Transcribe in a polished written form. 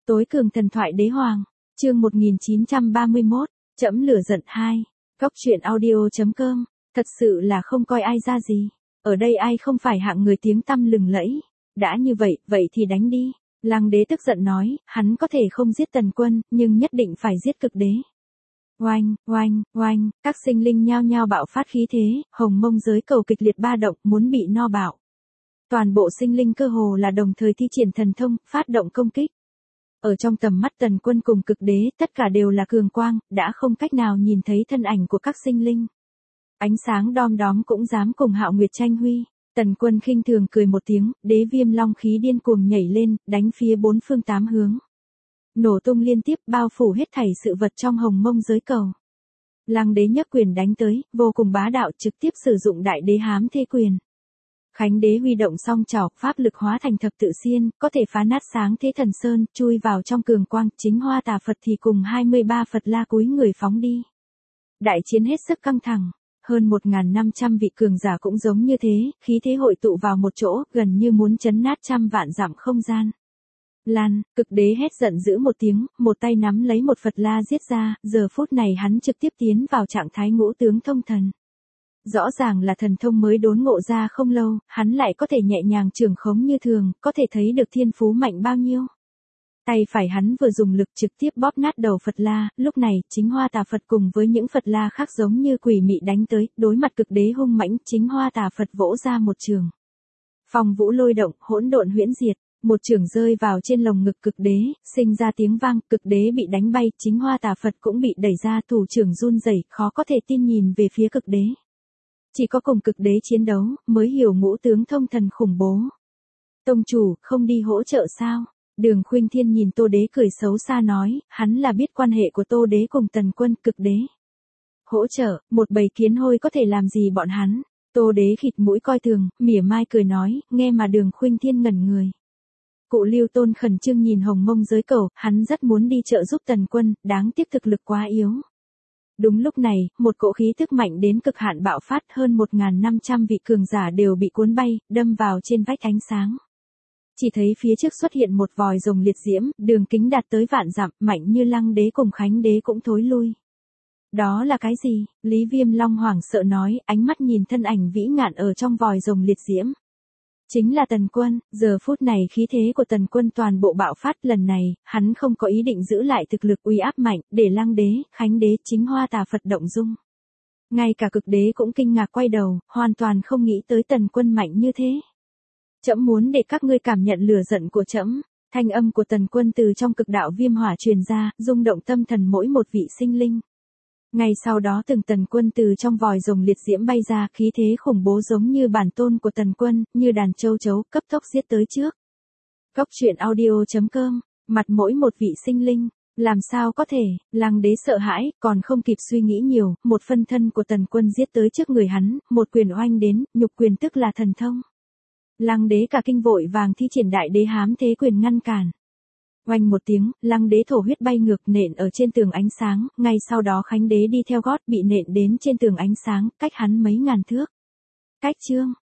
Tối cường thần thoại đế hoàng, chương 1931, trẫm lửa giận 2, Góc truyện audio.com, thật sự là không coi ai ra gì. Ở đây ai không phải hạng người tiếng tăm lừng lẫy. Đã như vậy, vậy thì đánh đi. Lăng đế tức giận nói, hắn có thể không giết Tần Quân, nhưng nhất định phải giết cực đế. Oanh, oanh, oanh, các sinh linh nhao nhao bạo phát khí thế, hồng mông giới cầu kịch liệt ba động, muốn bị no bạo. Toàn bộ sinh linh cơ hồ là đồng thời thi triển thần thông, phát động công kích. Ở trong tầm mắt Tần Quân cùng cực đế, tất cả đều là cường quang, đã không cách nào nhìn thấy thân ảnh của các sinh linh. Ánh sáng đom đóm cũng dám cùng Hạo Nguyệt tranh huy. Tần Quân khinh thường cười một tiếng, đế viêm long khí điên cuồng nhảy lên, đánh phía bốn phương tám hướng. Nổ tung liên tiếp bao phủ hết thảy sự vật trong hồng mông giới cầu. Lăng đế nhấc quyền đánh tới, vô cùng bá đạo trực tiếp sử dụng đại đế hám thế quyền. Khánh đế huy động song trảo, pháp lực hóa thành thập tự xiên, có thể phá nát sáng thế thần sơn, chui vào trong cường quang, chính Hoa Tà Phật thì cùng 23 Phật La cúi người phóng đi. Đại chiến hết sức căng thẳng, hơn 1.500 vị cường giả cũng giống như thế, khí thế hội tụ vào một chỗ, gần như muốn chấn nát trăm vạn dặm không gian. Lan, cực đế hét giận dữ một tiếng, một tay nắm lấy một Phật La giết ra, giờ phút này hắn trực tiếp tiến vào trạng thái ngũ tướng thông thần. Rõ ràng là thần thông mới đốn ngộ ra không lâu, hắn lại có thể nhẹ nhàng trường khống như thường, có thể thấy được thiên phú mạnh bao nhiêu. Tay phải hắn vừa dùng lực trực tiếp bóp nát đầu Phật La, lúc này, chính Hoa Tà Phật cùng với những Phật La khác giống như quỷ mị đánh tới, đối mặt cực đế hung mãnh, chính Hoa Tà Phật vỗ ra một trường. Phong vũ lôi động, hỗn độn huyễn diệt, một trường rơi vào trên lồng ngực cực đế, sinh ra tiếng vang, cực đế bị đánh bay, chính Hoa Tà Phật cũng bị đẩy ra, thủ trưởng run rẩy, khó có thể tin nhìn về phía cực đế. Chỉ có cùng cực đế chiến đấu, mới hiểu ngũ tướng thông thần khủng bố. Tông chủ, không đi hỗ trợ sao? Đường Khuynh Thiên nhìn Tô Đế cười xấu xa nói, hắn là biết quan hệ của Tô Đế cùng Tần Quân, cực đế. Hỗ trợ, một bầy kiến hôi có thể làm gì bọn hắn? Tô Đế khịt mũi coi thường, mỉa mai cười nói, nghe mà Đường Khuynh Thiên ngẩn người. Cụ Lưu Tôn khẩn trương nhìn hồng mông giới cầu, hắn rất muốn đi trợ giúp Tần Quân, đáng tiếc thực lực quá yếu. Đúng lúc này, một cỗ khí tức mạnh đến cực hạn bạo phát, hơn 1.500 vị cường giả đều bị cuốn bay, đâm vào trên vách ánh sáng. Chỉ thấy phía trước xuất hiện một vòi rồng liệt diễm, đường kính đạt tới vạn dặm, mạnh như Lăng đế cùng Khánh đế cũng thối lui. Đó là cái gì? Lý Viêm Long hoảng sợ nói, ánh mắt nhìn thân ảnh vĩ ngạn ở trong vòi rồng liệt diễm. Chính là Tần Quân, giờ phút này khí thế của Tần Quân toàn bộ bạo phát, lần này, hắn không có ý định giữ lại thực lực uy áp mạnh, để Lăng đế, Khánh đế, chính Hoa Tà Phật động dung. Ngay cả cực đế cũng kinh ngạc quay đầu, hoàn toàn không nghĩ tới Tần Quân mạnh như thế. Trẫm muốn để các ngươi cảm nhận lửa giận của trẫm. Thanh âm của Tần Quân từ trong cực đạo viêm hỏa truyền ra, rung động tâm thần mỗi một vị sinh linh. Ngay sau đó từng Tần Quân từ trong vòi rồng liệt diễm bay ra, khí thế khủng bố giống như bản tôn của Tần Quân, như đàn châu chấu, cấp tốc giết tới trước. Góc truyện audio.com, mặt mỗi một vị sinh linh, làm sao có thể? Lăng đế sợ hãi, còn không kịp suy nghĩ nhiều, một phân thân của Tần Quân giết tới trước người hắn, một quyền oanh đến, nhục quyền tức là thần thông. Lăng đế cả kinh vội vàng thi triển đại đế hám thế quyền ngăn cản. Oanh một tiếng, Lăng đế thổ huyết bay ngược nện ở trên tường ánh sáng, ngay sau đó Khánh đế đi theo gót bị nện đến trên tường ánh sáng, cách hắn mấy ngàn thước. Cách chương,